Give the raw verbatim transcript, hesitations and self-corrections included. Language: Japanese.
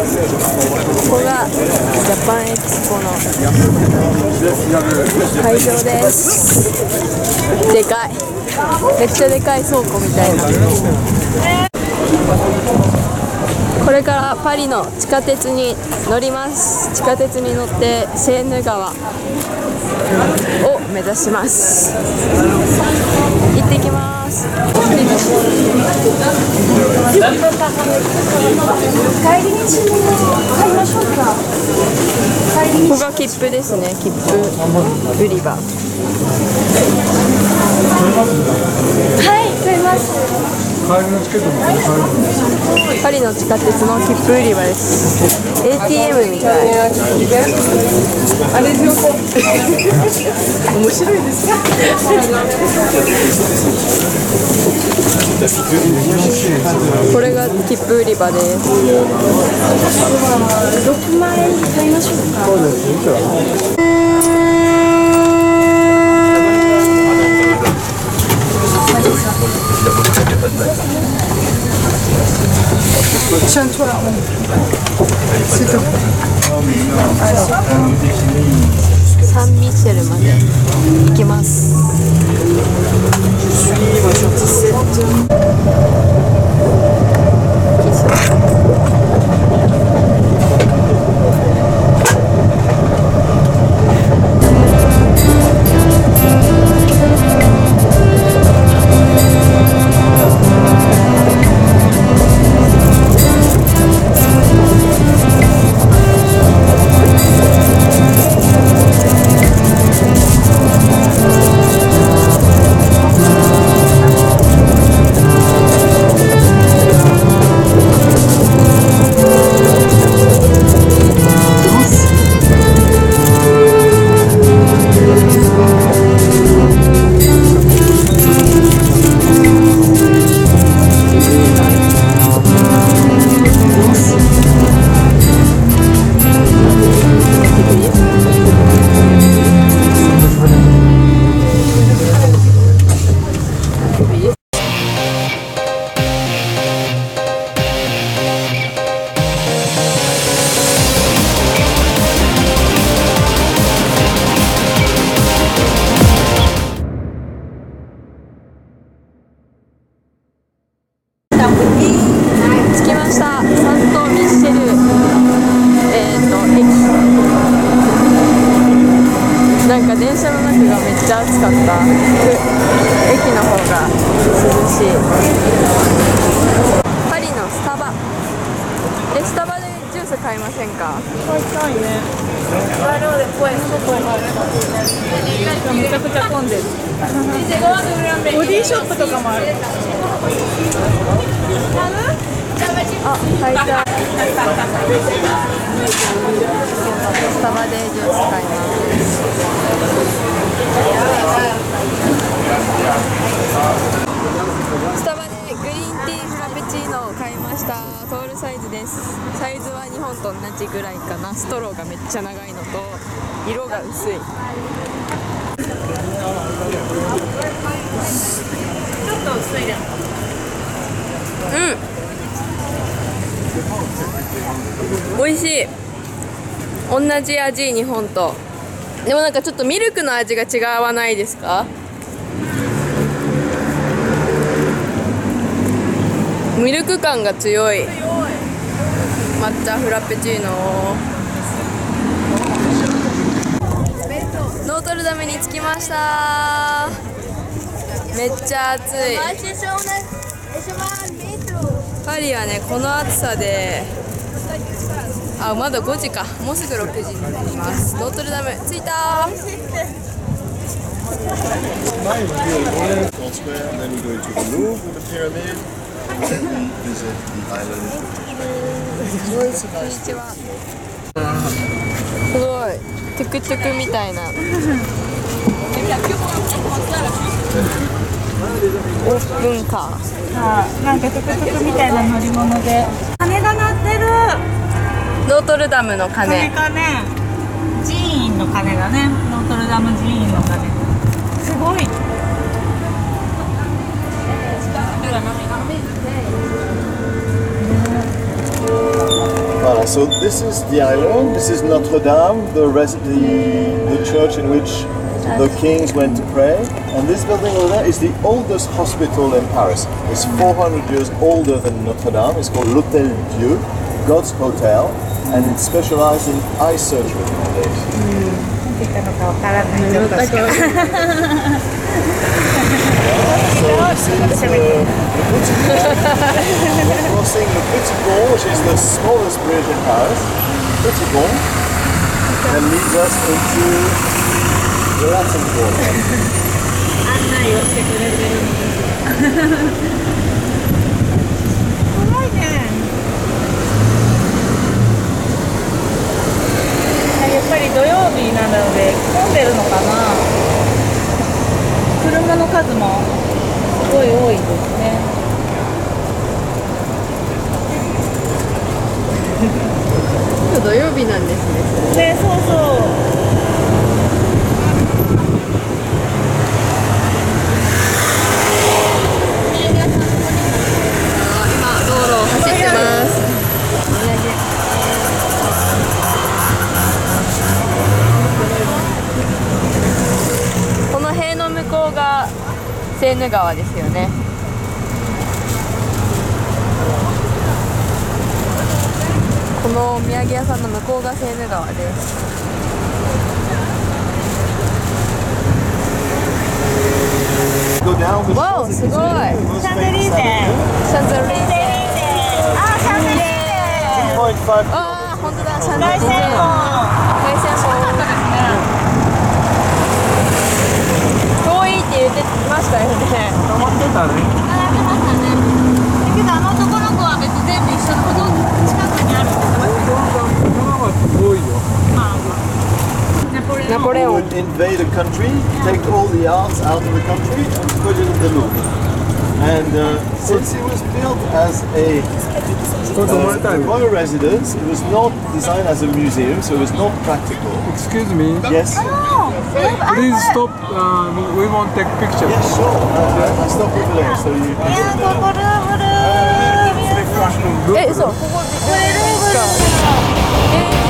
こがジャパンエキスポの会場です。でかい、めっちゃでかい倉庫みたいな。これからパリの地下鉄に乗ります。地下鉄に乗ってセーヌ川を目指します。行ってきます。帰り道に買いましょうか。ここが切符ですね。切符売り場。はい、買います。パリの地下鉄の切符売り場です。エーティーエム みたい。あれ面白いですか？これが切符売り場です。ろくまんえんで買いましょうか。そうですね。Tiens-toi là. C'est tout. サンミシェルまで行きます。着きました。サントミッシェル、えー、と駅。なんか電車の中がめっちゃ暑かった。駅の方が涼しい。パリのスタバ。え、スタバでジュース買いませんか？買いたいね。めちゃくちゃ混んでる。ボディショップとかもある。あ、買いたい。スタバでジュース買います。スタバでグリーンティーフラペチーノを買いました。トールサイズです。サイズは日本と同じぐらいかな。ストローがめっちゃ長いのと色が薄い。ちょっと薄いです。うん、美味しい。同じ味、日本と。でもなんかちょっとミルクの味が違わないですか？ミルク感が強い抹茶フラペチーノ。ノートルダムに着きました。めっちゃ暑い。パリはね、この暑さで、あ、まだごじか。もうすぐろくじになります。ノートルダム着いたー。こんにちは。すごいトゥクトゥクみたいな。オープンカー。あ、なんかトゥクトゥクみたいな乗り物で鐘が鳴ってる。ノートルダムの鐘。鐘かね。寺院の鐘だね。ノートルダム寺院の鐘。すごい。 Voilà, Yeah, so this is the island. This is Notre Dame, the, res- the the church in which the kings went to pray. And this building over there is the oldest hospital in Paris. It's four hundred years older than Notre Dame. It's called l'Hôtel Dieu, God's Hotel, and it's specialized in eye surgery nowadays. Mm. 言ったのかわからない。ちょっとしか。 So this is uh, Le Petit Pont. We're crossing Le Petit Pont, which is the smallest bridge in Paris. Petit Pont. That leads us into the Latin Quarter. 案内をしてくれてるのです。怖いね。やっぱり土曜日なので混んでるのかな。車の数もすごい多いですね。 今日土曜日なんですね。 ね、そうそう。 今道路を走ってます。この塀の向こうがセーヌ川ですよね。このお土産屋さんの向こうがセーヌ川です。わお、すごい。シャンゼリーゼ。 シャンゼリーゼ。 あ、シャンゼリーゼ。 ああ、本当だ、シャンゼリーゼ。 凱旋門。 凱旋門。遠いって言ってましたよね。 止まってたね。 あ、やってましたね。だけどあの男の子は別に全部一緒のほど近くにあるって言ってましたよ。 多いよ。 まあまあ。 ナポレオン。 Would invade a country, take all the arts out of the country, and put it in the Louvre. And uh, since it was built as a uh, royal residence, it was not designed as a museum, so it was not practical. Excuse me. Yes. Please stop. Uh, we want take picture. Yes, sure. Uh, I stopped with the link, so you. いや、ここルーブルー。 え、そう、ここで。 これルーブルー。 えー